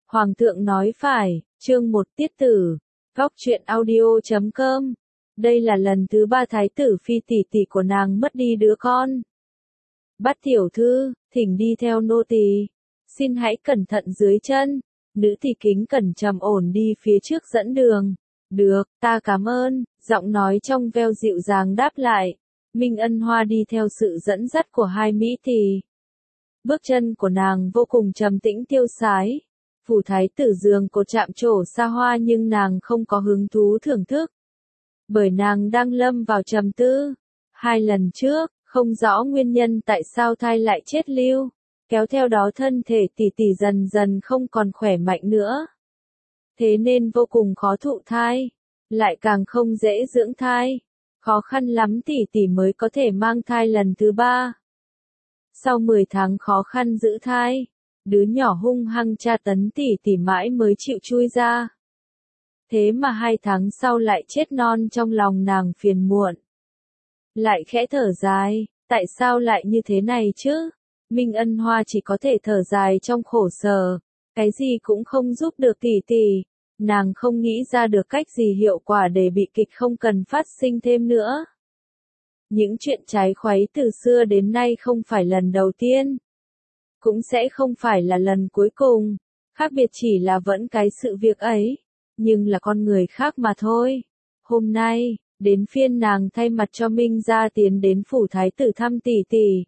Hoàng thượng nói phải, chương 1 tiết tử, góc truyện audio.com. Đây là lần thứ 3 thái tử phi tỷ tỷ của nàng mất đi đứa con. Bắt tiểu thư, thỉnh đi theo nô tỳ. Xin hãy cẩn thận dưới chân. Nữ tỳ kính cẩn trầm ổn đi phía trước dẫn đường. Được, ta cảm ơn, giọng nói trong veo dịu dàng đáp lại. Minh Ân Hoa đi theo sự dẫn dắt của hai mỹ tỳ. Bước chân của nàng vô cùng trầm tĩnh tiêu sái. Phủ thái tử giường cột chạm trổ xa hoa nhưng nàng không có hứng thú thưởng thức. Bởi nàng đang lâm vào trầm tư. 2 lần trước, không rõ nguyên nhân tại sao thai lại chết lưu, kéo theo đó thân thể tỷ tỷ dần dần không còn khỏe mạnh nữa. Thế nên vô cùng khó thụ thai, lại càng không dễ dưỡng thai. Khó khăn lắm tỷ tỷ mới có thể mang thai lần thứ 3. Sau 10 tháng khó khăn giữ thai, đứa nhỏ hung hăng tra tấn tỷ tỷ mãi mới chịu chui ra. Thế mà 2 tháng sau lại chết non, trong lòng nàng phiền muộn. Lại khẽ thở dài, tại sao lại như thế này chứ? Minh Ân Hoa chỉ có thể thở dài trong khổ sở, cái gì cũng không giúp được tỷ tỷ. Nàng không nghĩ ra được cách gì hiệu quả để bị kịch không cần phát sinh thêm nữa. Những chuyện trái khuấy từ xưa đến nay không phải lần đầu tiên, cũng sẽ không phải là lần cuối cùng, khác biệt chỉ là vẫn cái sự việc ấy, nhưng là con người khác mà thôi. Hôm nay, đến phiên nàng thay mặt cho Minh gia tiến đến phủ thái tử thăm tỷ tỷ.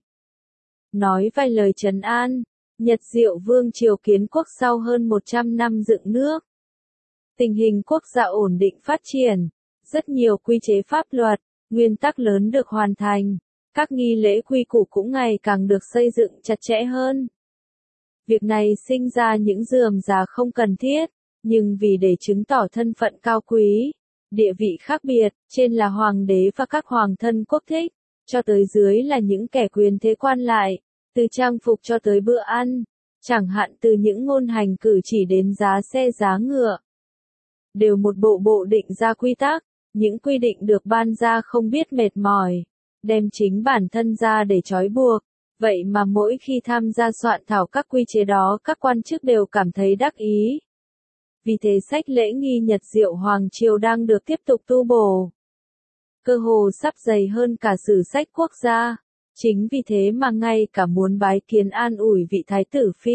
Nói vài lời trấn an, Nhật Diệu Vương triều kiến quốc sau hơn 100 năm dựng nước. Tình hình quốc gia ổn định phát triển, rất nhiều quy chế pháp luật, nguyên tắc lớn được hoàn thành, các nghi lễ quy củ cũng ngày càng được xây dựng chặt chẽ hơn. Việc này sinh ra những rườm rà không cần thiết, nhưng vì để chứng tỏ thân phận cao quý, địa vị khác biệt, trên là hoàng đế và các hoàng thân quốc thích, cho tới dưới là những kẻ quyền thế quan lại, từ trang phục cho tới bữa ăn, chẳng hạn từ những ngôn hành cử chỉ đến giá xe giá ngựa. Đều một bộ bộ định ra quy tắc, những quy định được ban ra không biết mệt mỏi, đem chính bản thân ra để trói buộc. Vậy mà mỗi khi tham gia soạn thảo các quy chế đó, các quan chức đều cảm thấy đắc ý. Vì thế sách lễ nghi Nhật Diệu Hoàng triều đang được tiếp tục tu bổ. Cơ hồ sắp dày hơn cả sử sách quốc gia. Chính vì thế mà ngay cả muốn bái kiến an ủi vị thái tử phi,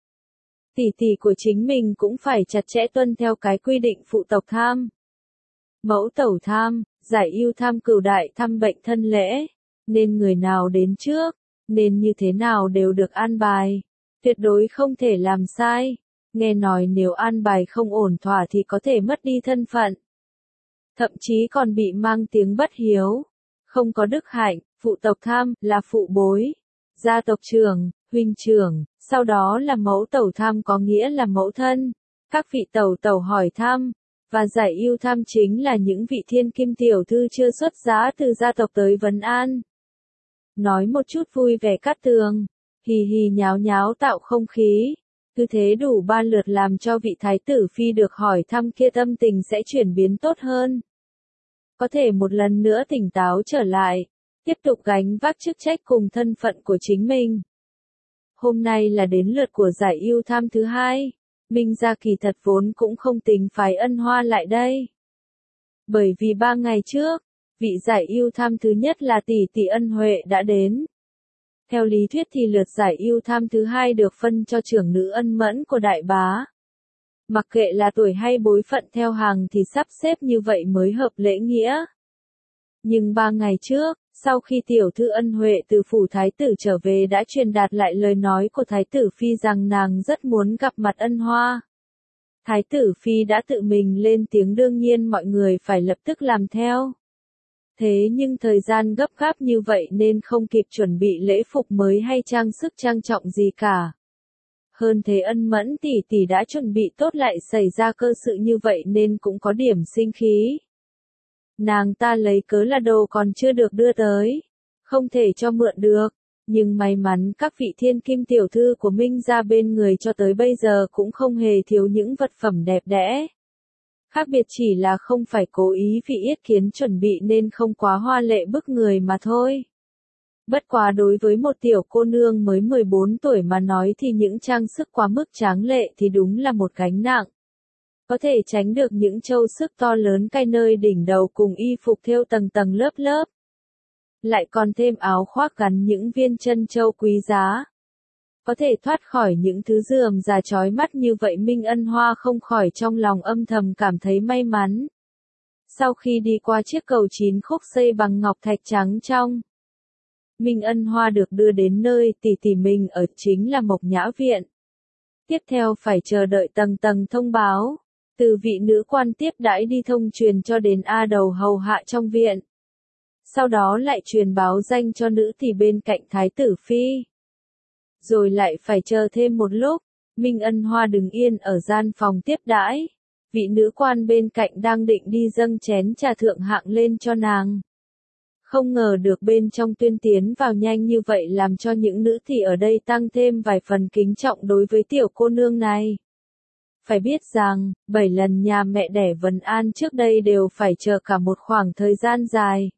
tỷ tỷ của chính mình cũng phải chặt chẽ tuân theo cái quy định phụ tộc tham, mẫu tẩu tham, giải ưu tham, cửu đại thăm bệnh thân lễ, nên người nào đến trước, nên như thế nào đều được an bài, tuyệt đối không thể làm sai. Nghe nói nếu an bài không ổn thỏa thì có thể mất đi thân phận, thậm chí còn bị mang tiếng bất hiếu, không có đức hạnh. Phụ tộc tham là phụ bối, gia tộc trưởng, huynh trưởng, sau đó là mẫu tẩu tham có nghĩa là mẫu thân, các vị tẩu tẩu hỏi thăm, và giải ưu tham chính là những vị thiên kim tiểu thư chưa xuất giá từ gia tộc tới vấn an. Nói một chút vui vẻ cát tường, hì hì nháo nháo tạo không khí, cứ thế đủ 3 lượt làm cho vị thái tử phi được hỏi thăm kia tâm tình sẽ chuyển biến tốt hơn. Có thể một lần nữa tỉnh táo trở lại, tiếp tục gánh vác chức trách cùng thân phận của chính mình. Hôm nay là đến lượt của giải ưu tham thứ 2, Minh gia kỳ thật vốn cũng không tính phái Ân Hoa lại đây. Bởi vì 3 ngày trước, vị giải ưu tham thứ nhất là tỷ tỷ Ân Huệ đã đến. Theo lý thuyết thì lượt giải ưu tham thứ 2 được phân cho trưởng nữ Ân Mẫn của đại bá. Mặc kệ là tuổi hay bối phận theo hàng thì sắp xếp như vậy mới hợp lễ nghĩa. Nhưng 3 ngày trước, sau khi tiểu thư Ân Huệ từ phủ thái tử trở về đã truyền đạt lại lời nói của thái tử phi rằng nàng rất muốn gặp mặt Ân Hoa. Thái tử phi đã tự mình lên tiếng, đương nhiên mọi người phải lập tức làm theo. Thế nhưng thời gian gấp gáp như vậy nên không kịp chuẩn bị lễ phục mới hay trang sức trang trọng gì cả. Hơn thế Ân Mẫn tỷ tỷ đã chuẩn bị tốt lại xảy ra cơ sự như vậy nên cũng có điểm sinh khí. Nàng ta lấy cớ là đồ còn chưa được đưa tới, không thể cho mượn được, nhưng may mắn các vị thiên kim tiểu thư của Minh gia bên người cho tới bây giờ cũng không hề thiếu những vật phẩm đẹp đẽ. Khác biệt chỉ là không phải cố ý vì yết kiến chuẩn bị nên không quá hoa lệ bức người mà thôi. Bất quá đối với một tiểu cô nương mới 14 tuổi mà nói thì những trang sức quá mức tráng lệ thì đúng là một gánh nặng. Có thể tránh được những châu sức to lớn cay nơi đỉnh đầu cùng y phục thêu tầng tầng lớp lớp. Lại còn thêm áo khoác gắn những viên chân châu quý giá. Có thể thoát khỏi những thứ rườm rà chói mắt như vậy, Minh Ân Hoa không khỏi trong lòng âm thầm cảm thấy may mắn. Sau khi đi qua chiếc cầu 9 khúc xây bằng ngọc thạch trắng trong, Minh Ân Hoa được đưa đến nơi tỷ tỷ mình ở, chính là Mộc Nhã Viện. Tiếp theo phải chờ đợi tầng tầng thông báo, từ vị nữ quan tiếp đãi đi thông truyền cho đến A Đầu hầu hạ trong viện. Sau đó lại truyền báo danh cho nữ tỷ bên cạnh Thái tử Phi. Rồi lại phải chờ thêm một lúc, Minh Ân Hoa đứng yên ở gian phòng tiếp đãi. Vị nữ quan bên cạnh đang định đi dâng chén trà thượng hạng lên cho nàng. Không ngờ được bên trong tuyên tiến vào nhanh như vậy, làm cho những nữ tỷ ở đây tăng thêm vài phần kính trọng đối với tiểu cô nương này. Phải biết rằng, 7 lần nhà mẹ đẻ Vân An trước đây đều phải chờ cả một khoảng thời gian dài.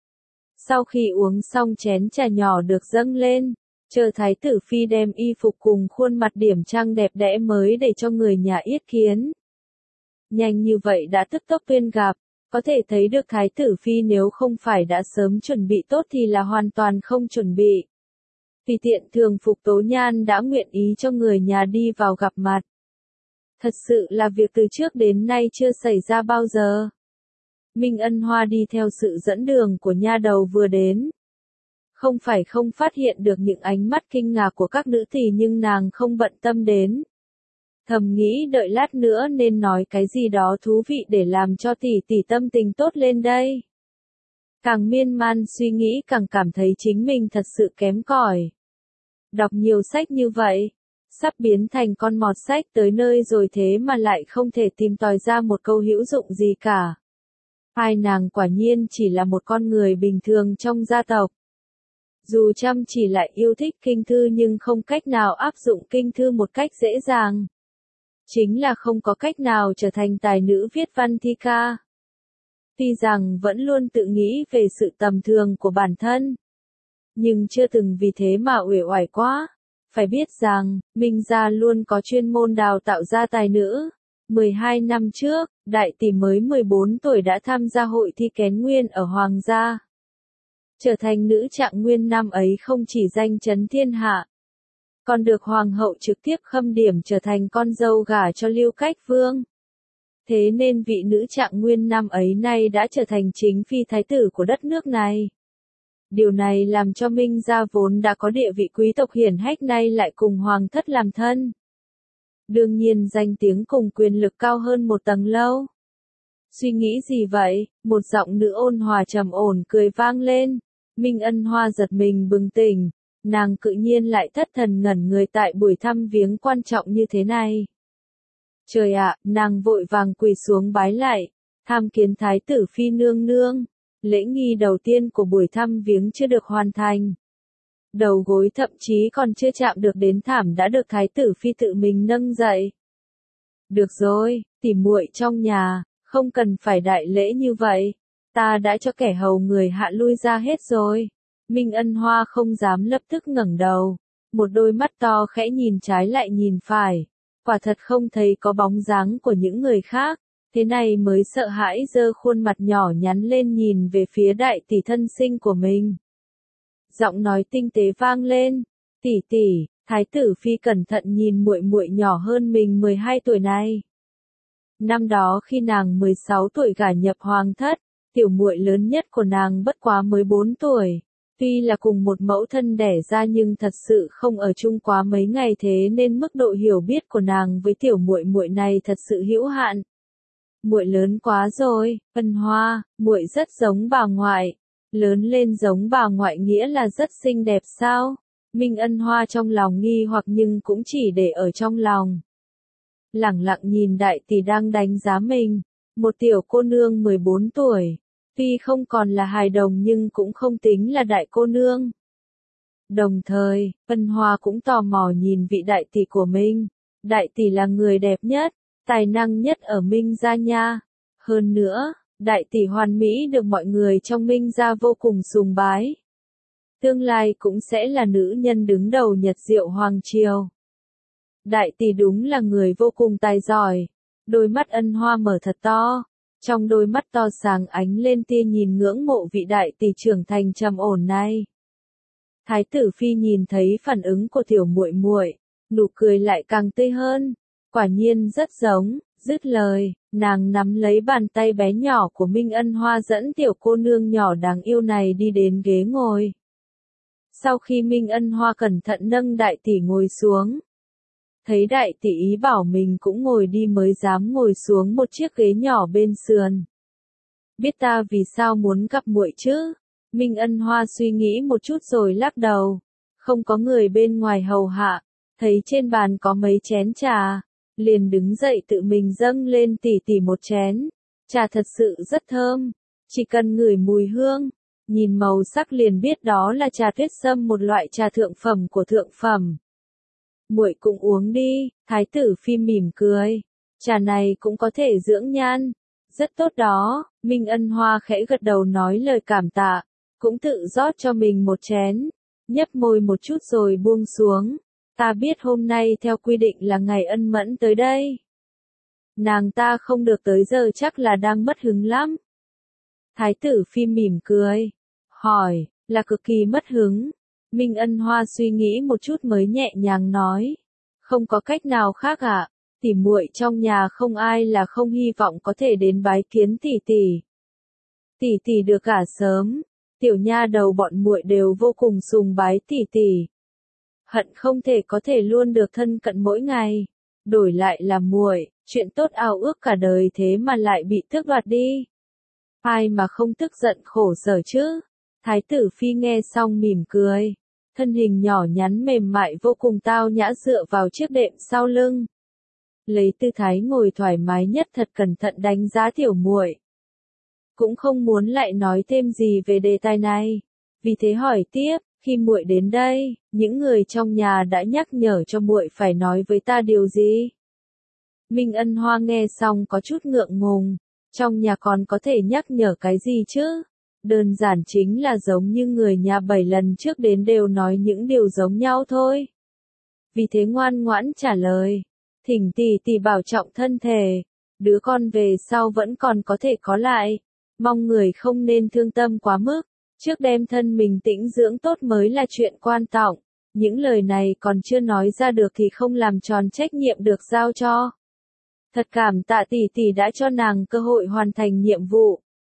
Sau khi uống xong chén trà nhỏ được dâng lên, chờ Thái tử Phi đem y phục cùng khuôn mặt điểm trang đẹp đẽ mới để cho người nhà yết kiến. Nhanh như vậy đã tức tốc tuyên gặp, có thể thấy được Thái tử Phi nếu không phải đã sớm chuẩn bị tốt thì là hoàn toàn không chuẩn bị. Vì tiện thường phục Tố Nhan đã nguyện ý cho người nhà đi vào gặp mặt. Thật sự là việc từ trước đến nay chưa xảy ra bao giờ. Minh Ân Hoa đi theo sự dẫn đường của nha đầu vừa đến. Không phải không phát hiện được những ánh mắt kinh ngạc của các nữ tỷ, nhưng nàng không bận tâm đến. Thầm nghĩ đợi lát nữa nên nói cái gì đó thú vị để làm cho tỷ tỷ tâm tình tốt lên đây. Càng miên man suy nghĩ càng cảm thấy chính mình thật sự kém cỏi. Đọc nhiều sách như vậy, sắp biến thành con mọt sách tới nơi rồi thế mà lại không thể tìm tòi ra một câu hữu dụng gì cả. Hai nàng quả nhiên chỉ là một con người bình thường trong gia tộc. Dù chăm chỉ lại yêu thích kinh thư nhưng không cách nào áp dụng kinh thư một cách dễ dàng. Chính là không có cách nào trở thành tài nữ viết văn thi ca. Tuy rằng vẫn luôn tự nghĩ về sự tầm thường của bản thân, nhưng chưa từng vì thế mà uể oải quá. Phải biết rằng, Minh gia luôn có chuyên môn đào tạo ra tài nữ. 12 năm trước, đại tỷ mới 14 tuổi đã tham gia hội thi kén nguyên ở Hoàng gia. Trở thành nữ trạng nguyên năm ấy không chỉ danh chấn thiên hạ, còn được Hoàng hậu trực tiếp khâm điểm trở thành con dâu gả cho Lưu Cách Vương. Thế nên vị nữ trạng nguyên năm ấy nay đã trở thành chính phi thái tử của đất nước này. Điều này làm cho Minh gia vốn đã có địa vị quý tộc hiển hách nay lại cùng Hoàng thất làm thân. Đương nhiên danh tiếng cùng quyền lực cao hơn một tầng lâu. Suy nghĩ gì vậy? Một giọng nữ ôn hòa trầm ổn cười vang lên. Minh Ân Hoa giật mình bừng tỉnh. Nàng tự nhiên lại thất thần ngẩn người tại buổi thăm viếng quan trọng như thế này. Trời ạ, nàng vội vàng quỳ xuống bái lại. Tham kiến Thái tử Phi nương nương. Lễ nghi đầu tiên của buổi thăm viếng chưa được hoàn thành. Đầu gối thậm chí còn chưa chạm được đến thảm đã được Thái tử Phi tự mình nâng dậy. Được rồi, tỉ muội trong nhà, không cần phải đại lễ như vậy. Ta đã cho kẻ hầu người hạ lui ra hết rồi. Minh Ân Hoa không dám lập tức ngẩng đầu. Một đôi mắt to khẽ nhìn trái lại nhìn phải. Quả thật không thấy có bóng dáng của những người khác. Thế này mới sợ hãi giơ khuôn mặt nhỏ nhắn lên nhìn về phía đại tỷ thân sinh của mình. Giọng nói tinh tế vang lên, tỷ tỷ, Thái tử Phi cẩn thận nhìn muội muội nhỏ hơn mình 12 tuổi này. Năm đó khi nàng 16 tuổi gả nhập hoàng thất, tiểu muội lớn nhất của nàng bất quá mới 4 tuổi. Tuy là cùng một mẫu thân đẻ ra nhưng thật sự không ở chung quá mấy ngày, thế nên mức độ hiểu biết của nàng với tiểu muội muội này thật sự hữu hạn. Muội lớn quá rồi, Ân Hoa, muội rất giống bà ngoại. Lớn lên giống bà ngoại nghĩa là rất xinh đẹp sao? Minh Ân Hoa trong lòng nghi hoặc nhưng cũng chỉ để ở trong lòng. Lẳng lặng nhìn đại tỷ đang đánh giá mình, một tiểu cô nương 14 tuổi, tuy không còn là hài đồng nhưng cũng không tính là đại cô nương. Đồng thời, Ân Hoa cũng tò mò nhìn vị đại tỷ của mình. Đại tỷ là người đẹp nhất, tài năng nhất ở Minh gia nha. Hơn nữa, đại tỷ hoàn mỹ được mọi người trong Minh gia vô cùng sùng bái. tương lai cũng sẽ là nữ nhân đứng đầu Nhật Diệu Hoàng Triều. Đại tỷ đúng là người vô cùng tài giỏi. Đôi mắt Ân Hoa mở thật to. Trong đôi mắt to sáng ánh lên tia nhìn ngưỡng mộ vị đại tỷ trưởng thành trầm ổn này. Thái tử phi nhìn thấy phản ứng của tiểu muội muội, nụ cười lại càng tươi hơn. Quả nhiên rất giống. Dứt lời, nàng nắm lấy bàn tay bé nhỏ của Minh Ân Hoa dẫn tiểu cô nương nhỏ đáng yêu này đi đến ghế ngồi. Sau khi Minh Ân Hoa cẩn thận nâng đại tỷ ngồi xuống, thấy đại tỷ ý bảo mình cũng ngồi đi mới dám ngồi xuống một chiếc ghế nhỏ bên sườn. Biết ta vì sao muốn gặp muội chứ? Minh Ân Hoa suy nghĩ một chút rồi lắc đầu. Không có người bên ngoài hầu hạ, thấy trên bàn có mấy chén trà, liền đứng dậy tự mình dâng lên tỷ tỷ một chén. Trà thật sự rất thơm, chỉ cần ngửi mùi hương, nhìn màu sắc liền biết đó là trà tuyết sâm, một loại trà thượng phẩm của thượng phẩm. Muội cũng uống đi, thái tử phi mỉm cười. Trà này cũng có thể dưỡng nhan, rất tốt đó. Minh Ân Hoa khẽ gật đầu nói lời cảm tạ, cũng tự rót cho mình một chén, nhấp môi một chút rồi buông xuống. Ta biết hôm nay theo quy định là ngày Ân Mẫn tới đây. Nàng ta không được tới giờ chắc là đang mất hứng lắm. Thái tử phi mỉm cười, hỏi, là cực kỳ mất hứng. Minh Ân Hoa suy nghĩ một chút mới nhẹ nhàng nói, không có cách nào khác ạ, tỷ muội trong nhà không ai là không hy vọng có thể đến bái kiến tỷ tỷ. Tỷ tỷ được gả sớm, tiểu nha đầu bọn muội đều vô cùng sùng bái tỷ tỷ. Hận không thể có thể luôn được thân cận mỗi ngày, đổi lại là muội, chuyện tốt ao ước cả đời thế mà lại bị tước đoạt đi. Ai mà không tức giận khổ sở chứ? Thái tử phi nghe xong mỉm cười, thân hình nhỏ nhắn mềm mại vô cùng tao nhã dựa vào chiếc đệm sau lưng. Lấy tư thái ngồi thoải mái nhất, thật cẩn thận đánh giá tiểu muội. Cũng không muốn lại nói thêm gì về đề tài này, vì thế hỏi tiếp, khi muội đến đây, những người trong nhà đã nhắc nhở cho muội phải nói với ta điều gì? Minh Ân Hoa nghe xong có chút ngượng ngùng, trong nhà còn có thể nhắc nhở cái gì chứ? Đơn giản chính là giống như người nhà 7 lần trước đến đều nói những điều giống nhau thôi. Vì thế ngoan ngoãn trả lời, thỉnh tỷ tỷ bảo trọng thân thể, đứa con về sau vẫn còn có thể có lại, mong người không nên thương tâm quá mức, trước đem thân mình tĩnh dưỡng tốt mới là chuyện quan trọng. Những lời này còn chưa nói ra được thì không làm tròn trách nhiệm được giao cho. Thật cảm tạ tỷ tỷ đã cho nàng cơ hội hoàn thành nhiệm vụ.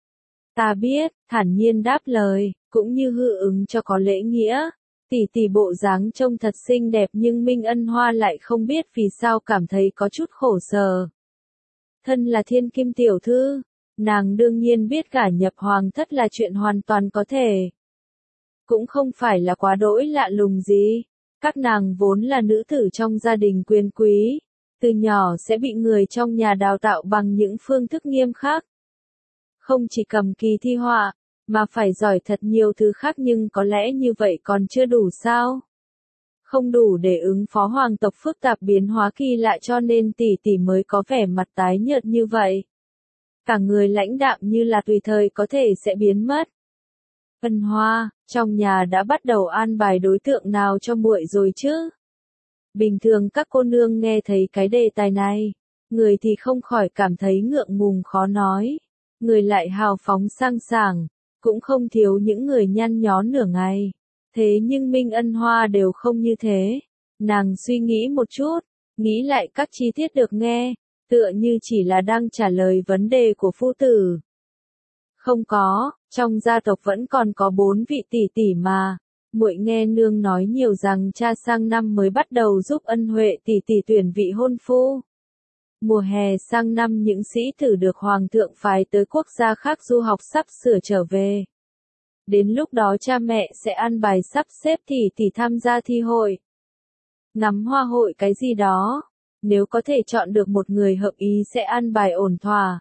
Ta biết, thản nhiên đáp lời, cũng như hư ứng cho có lễ nghĩa. Tỷ tỷ bộ dáng trông thật xinh đẹp, nhưng Minh Ân Hoa lại không biết vì sao cảm thấy có chút khổ sở. Thân là thiên kim tiểu thư, nàng đương nhiên biết gả nhập hoàng thất là chuyện hoàn toàn có thể. Cũng không phải là quá đỗi lạ lùng gì. Các nàng vốn là nữ tử trong gia đình quyền quý, từ nhỏ sẽ bị người trong nhà đào tạo bằng những phương thức nghiêm khắc. Không chỉ cầm kỳ thi họa, mà phải giỏi thật nhiều thứ khác, nhưng có lẽ như vậy còn chưa đủ sao? Không đủ để ứng phó hoàng tộc phức tạp biến hóa kỳ lạ, cho nên tỷ tỷ mới có vẻ mặt tái nhợt như vậy. Cả người lãnh đạm như là tùy thời có thể sẽ biến mất. Ân Hoa, trong nhà đã bắt đầu an bài đối tượng nào cho muội rồi chứ? Bình thường các cô nương nghe thấy cái đề tài này, người thì không khỏi cảm thấy ngượng ngùng khó nói, người lại hào phóng sang sảng, cũng không thiếu những người nhăn nhó nửa ngày. Thế nhưng Minh Ân Hoa đều không như thế. Nàng suy nghĩ một chút, nghĩ lại các chi tiết được nghe, tựa như chỉ là đang trả lời vấn đề của phu tử. Không có, trong gia tộc vẫn còn có 4 vị tỷ tỷ mà. Muội nghe nương nói nhiều rằng cha sang năm mới bắt đầu giúp Ân Huệ tỷ tỷ tuyển vị hôn phu. Mùa hè sang năm những sĩ tử được hoàng thượng phái tới quốc gia khác du học sắp sửa trở về. Đến lúc đó cha mẹ sẽ an bài sắp xếp tỷ tỷ tham gia thi hội, ngắm hoa hội cái gì đó. Nếu có thể chọn được một người hợp ý sẽ an bài ổn thỏa.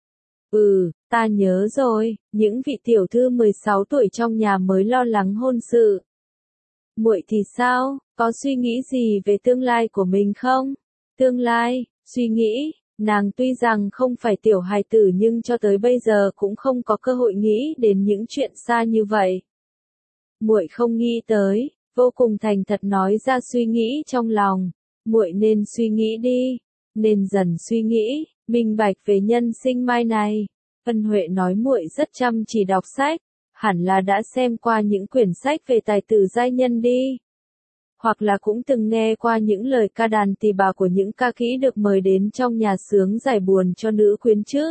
Ta nhớ rồi, những vị tiểu thư 16 tuổi trong nhà mới lo lắng hôn sự. Muội thì sao, có suy nghĩ gì về tương lai của mình không? Tương lai, suy nghĩ, nàng tuy rằng không phải tiểu hài tử nhưng cho tới bây giờ cũng không có cơ hội nghĩ đến những chuyện xa như vậy. Muội không nghĩ tới, vô cùng thành thật nói ra suy nghĩ trong lòng. Muội nên suy nghĩ đi, nên dần suy nghĩ, minh bạch về nhân sinh mai này. Ân Huệ nói muội rất chăm chỉ đọc sách, hẳn là đã xem qua những quyển sách về tài tử giai nhân đi. Hoặc là cũng từng nghe qua những lời ca đàn tỳ bà của những ca kỹ được mời đến trong nhà xướng giải buồn cho nữ quyến chứ.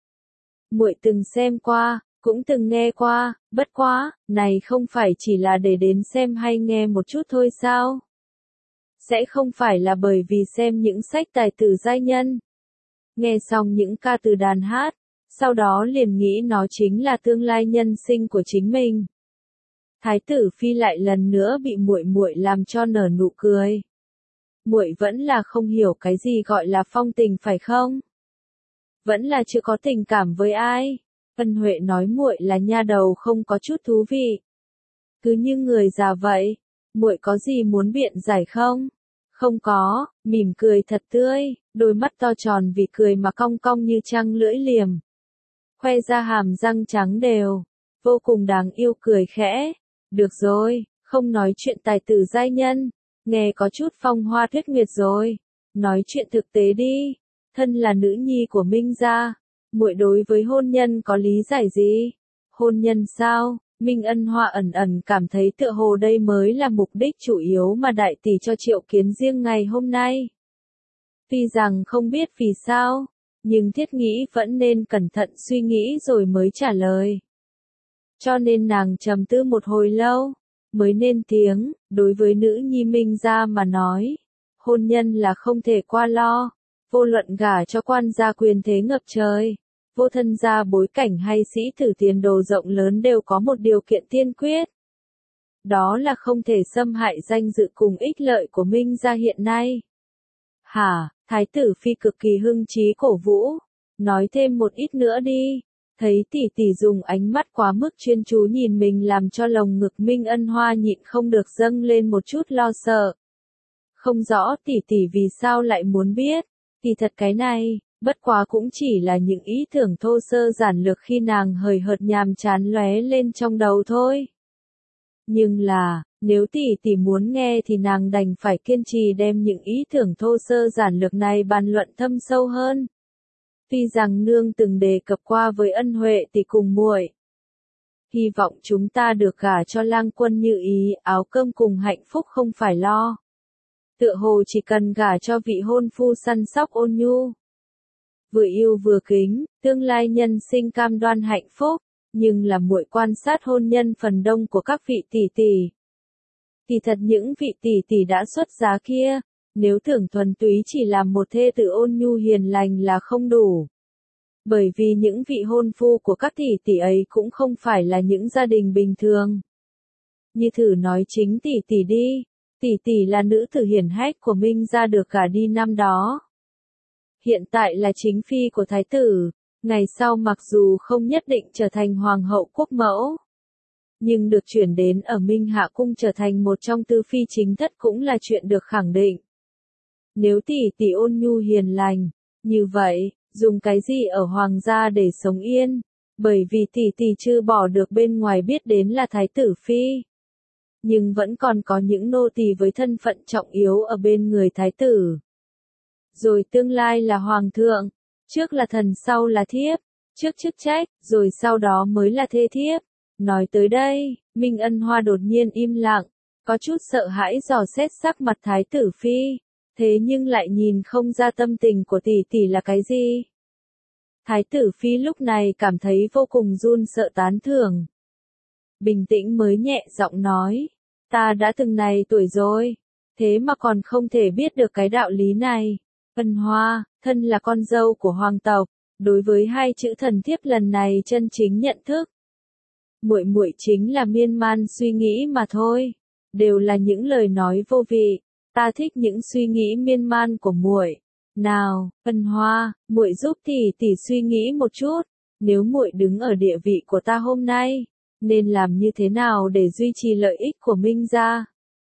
Muội từng xem qua, cũng từng nghe qua, bất quá, này không phải chỉ là để đến xem hay nghe một chút thôi sao? Sẽ không phải là bởi vì xem những sách tài tử giai nhân. Nghe xong những ca từ đàn hát, sau đó liền nghĩ nó chính là tương lai nhân sinh của chính mình. Thái tử phi lại lần nữa bị muội muội làm cho nở nụ cười. Muội vẫn là không hiểu cái gì gọi là phong tình phải không? Vẫn là chưa có tình cảm với ai? Ân Huệ nói muội là nha đầu không có chút thú vị. Cứ như người già vậy, muội có gì muốn biện giải không? Không có, mỉm cười thật tươi, đôi mắt to tròn vì cười mà cong cong như trăng lưỡi liềm. Khoe ra hàm răng trắng đều, vô cùng đáng yêu cười khẽ. Được rồi, không nói chuyện tài tử giai nhân, nghe có chút phong hoa tuyết nguyệt rồi. Nói chuyện thực tế đi, thân là nữ nhi của Minh gia, muội đối với hôn nhân có lý giải gì? Hôn nhân sao? Minh Ân Hoa ẩn ẩn cảm thấy tựa hồ đây mới là mục đích chủ yếu mà đại tỷ cho Triệu Kiến riêng ngày hôm nay. Tuy rằng không biết vì sao, nhưng thiết nghĩ vẫn nên cẩn thận suy nghĩ rồi mới trả lời. Cho nên nàng trầm tư một hồi lâu, mới nên tiếng, đối với nữ nhi Minh gia mà nói, hôn nhân là không thể qua lo, vô luận gả cho quan gia quyền thế ngập trời, vô thân gia bối cảnh hay sĩ tử tiền đồ rộng lớn đều có một điều kiện tiên quyết. Đó là không thể xâm hại danh dự cùng ích lợi của Minh gia hiện nay. Hả, Thái tử phi cực kỳ hưng trí cổ vũ, nói thêm một ít nữa đi. Thấy tỷ tỷ dùng ánh mắt quá mức chuyên chú nhìn mình làm cho lồng ngực Minh Ân Hoa nhịn không được dâng lên một chút lo sợ. Không rõ tỷ tỷ vì sao lại muốn biết, thì thật cái này, bất quá cũng chỉ là những ý tưởng thô sơ giản lược khi nàng hời hợt nhàm chán lóe lên trong đầu thôi. Nhưng là, nếu tỷ tỷ muốn nghe thì nàng đành phải kiên trì đem những ý tưởng thô sơ giản lược này bàn luận thâm sâu hơn. Tuy rằng nương từng đề cập qua với Ân Huệ tỷ cùng muội, hy vọng chúng ta được gả cho lang quân như ý, áo cơm cùng hạnh phúc không phải lo. Tựa hồ chỉ cần gả cho vị hôn phu săn sóc ôn nhu, vừa yêu vừa kính, tương lai nhân sinh cam đoan hạnh phúc, nhưng là muội quan sát hôn nhân phần đông của các vị tỷ tỷ. Thì thật những vị tỷ tỷ đã xuất giá kia, nếu tưởng thuần túy chỉ làm một thê tử ôn nhu hiền lành là không đủ. Bởi vì những vị hôn phu của các tỷ tỷ ấy cũng không phải là những gia đình bình thường. Như thử nói chính tỷ tỷ đi, tỷ tỷ là nữ tử hiển hách của Minh gia được gả đi năm đó. Hiện tại là chính phi của thái tử, ngày sau mặc dù không nhất định trở thành hoàng hậu quốc mẫu, nhưng được chuyển đến ở Minh Hạ Cung trở thành một trong tư phi chính thất cũng là chuyện được khẳng định. Nếu tỷ tỷ ôn nhu hiền lành, như vậy, dùng cái gì ở hoàng gia để sống yên, bởi vì tỷ tỷ chưa bỏ được bên ngoài biết đến là thái tử phi. Nhưng vẫn còn có những nô tỳ với thân phận trọng yếu ở bên người thái tử. Rồi tương lai là hoàng thượng, trước là thần sau là thiếp, trước chức trách, rồi sau đó mới là thê thiếp. Nói tới đây, Minh Ân Hoa đột nhiên im lặng, có chút sợ hãi dò xét sắc mặt thái tử phi, thế nhưng lại nhìn không ra tâm tình của tỷ tỷ là cái gì. Thái tử phi lúc này cảm thấy vô cùng run sợ tán thưởng. Bình tĩnh mới nhẹ giọng nói, ta đã từng này tuổi rồi, thế mà còn không thể biết được cái đạo lý này. Ân Hoa, thân là con dâu của hoàng tộc, đối với hai chữ thần thiếp lần này chân chính nhận thức. Muội muội chính là miên man suy nghĩ mà thôi, đều là những lời nói vô vị, ta thích những suy nghĩ miên man của muội. Nào, Ân Hoa, muội giúp tỷ tỷ suy nghĩ một chút, nếu muội đứng ở địa vị của ta hôm nay, nên làm như thế nào để duy trì lợi ích của Minh gia?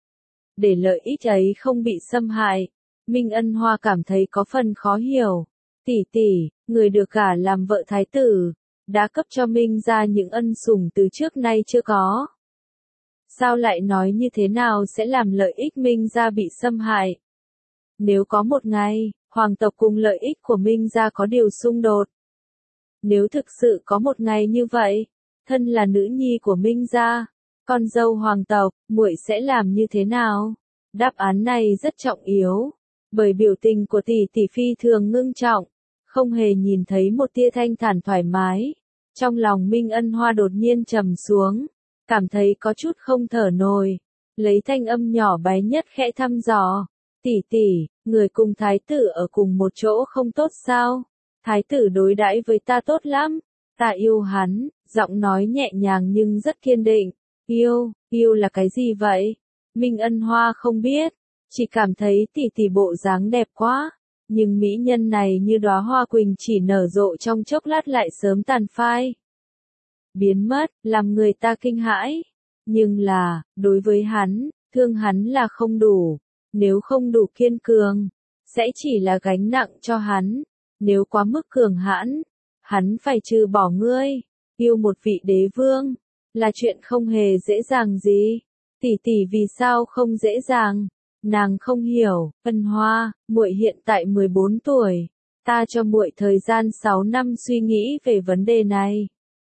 Để lợi ích ấy không bị xâm hại. Minh Ân Hoa cảm thấy có phần khó hiểu. Tỷ tỷ, người được gả làm vợ thái tử, đã cấp cho Minh gia những ân sủng từ trước nay chưa có. Sao lại nói như thế nào sẽ làm lợi ích Minh gia bị xâm hại? Nếu có một ngày, hoàng tộc cùng lợi ích của Minh gia có điều xung đột. Nếu thực sự có một ngày như vậy, thân là nữ nhi của Minh gia, con dâu hoàng tộc, muội sẽ làm như thế nào? Đáp án này rất trọng yếu, bởi biểu tình của tỷ tỷ phi thường ngưng trọng, không hề nhìn thấy một tia thanh thản thoải mái. Trong lòng Minh Ân Hoa đột nhiên trầm xuống, cảm thấy có chút không thở nổi, lấy thanh âm nhỏ bé nhất khẽ thăm dò, tỷ tỷ, người cùng thái tử ở cùng một chỗ không tốt sao? Thái tử đối đãi với ta tốt lắm, ta yêu hắn, giọng nói nhẹ nhàng nhưng rất kiên định. Yêu là cái gì vậy? Minh Ân Hoa không biết, chỉ cảm thấy tỷ tỷ bộ dáng đẹp quá, nhưng mỹ nhân này như đóa hoa quỳnh chỉ nở rộ trong chốc lát lại sớm tàn phai, biến mất, làm người ta kinh hãi. Nhưng là, đối với hắn, thương hắn là không đủ, nếu không đủ kiên cường, sẽ chỉ là gánh nặng cho hắn, nếu quá mức cường hãn, hắn phải trừ bỏ ngươi. Yêu một vị đế vương, là chuyện không hề dễ dàng gì. Tỷ tỷ vì sao không dễ dàng? Nàng không hiểu. Ân Hoa, muội hiện tại 14 tuổi, ta cho muội thời gian 6 năm suy nghĩ về vấn đề này.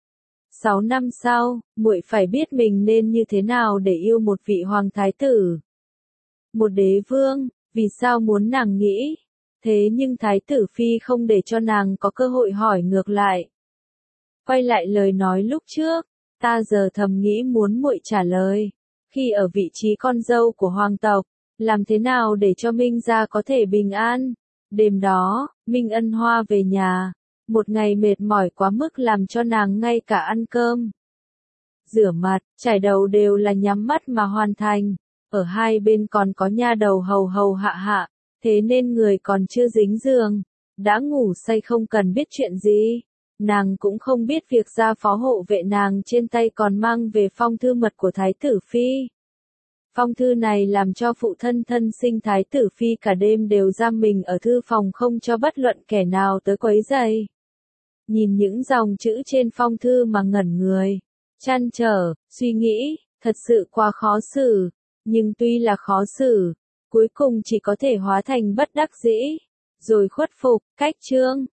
6 năm sau, muội phải biết mình nên như thế nào để yêu một vị hoàng thái tử. Một đế vương, vì sao muốn nàng nghĩ? Thế nhưng thái tử phi không để cho nàng có cơ hội hỏi ngược lại. Quay lại lời nói lúc trước, ta giờ thầm nghĩ muốn muội trả lời. Khi ở vị trí con dâu của hoàng tộc, làm thế nào để cho Minh gia có thể bình an? Đêm đó, Minh Ân Hoa về nhà, một ngày mệt mỏi quá mức làm cho nàng ngay cả ăn cơm, rửa mặt, chải đầu đều là nhắm mắt mà hoàn thành. Ở hai bên còn có nha đầu hầu hầu hạ hạ, thế nên người còn chưa dính giường, đã ngủ say không cần biết chuyện gì. Nàng cũng không biết việc gia phó hộ vệ nàng trên tay còn mang về phong thư mật của thái tử phi. Phong thư này làm cho phụ thân thân sinh thái tử phi cả đêm đều giam mình ở thư phòng không cho bất luận kẻ nào tới quấy rầy. Nhìn những dòng chữ trên phong thư mà ngẩn người, trăn trở, suy nghĩ, thật sự quá khó xử, nhưng tuy là khó xử, cuối cùng chỉ có thể hóa thành bất đắc dĩ, rồi khuất phục. Cách chương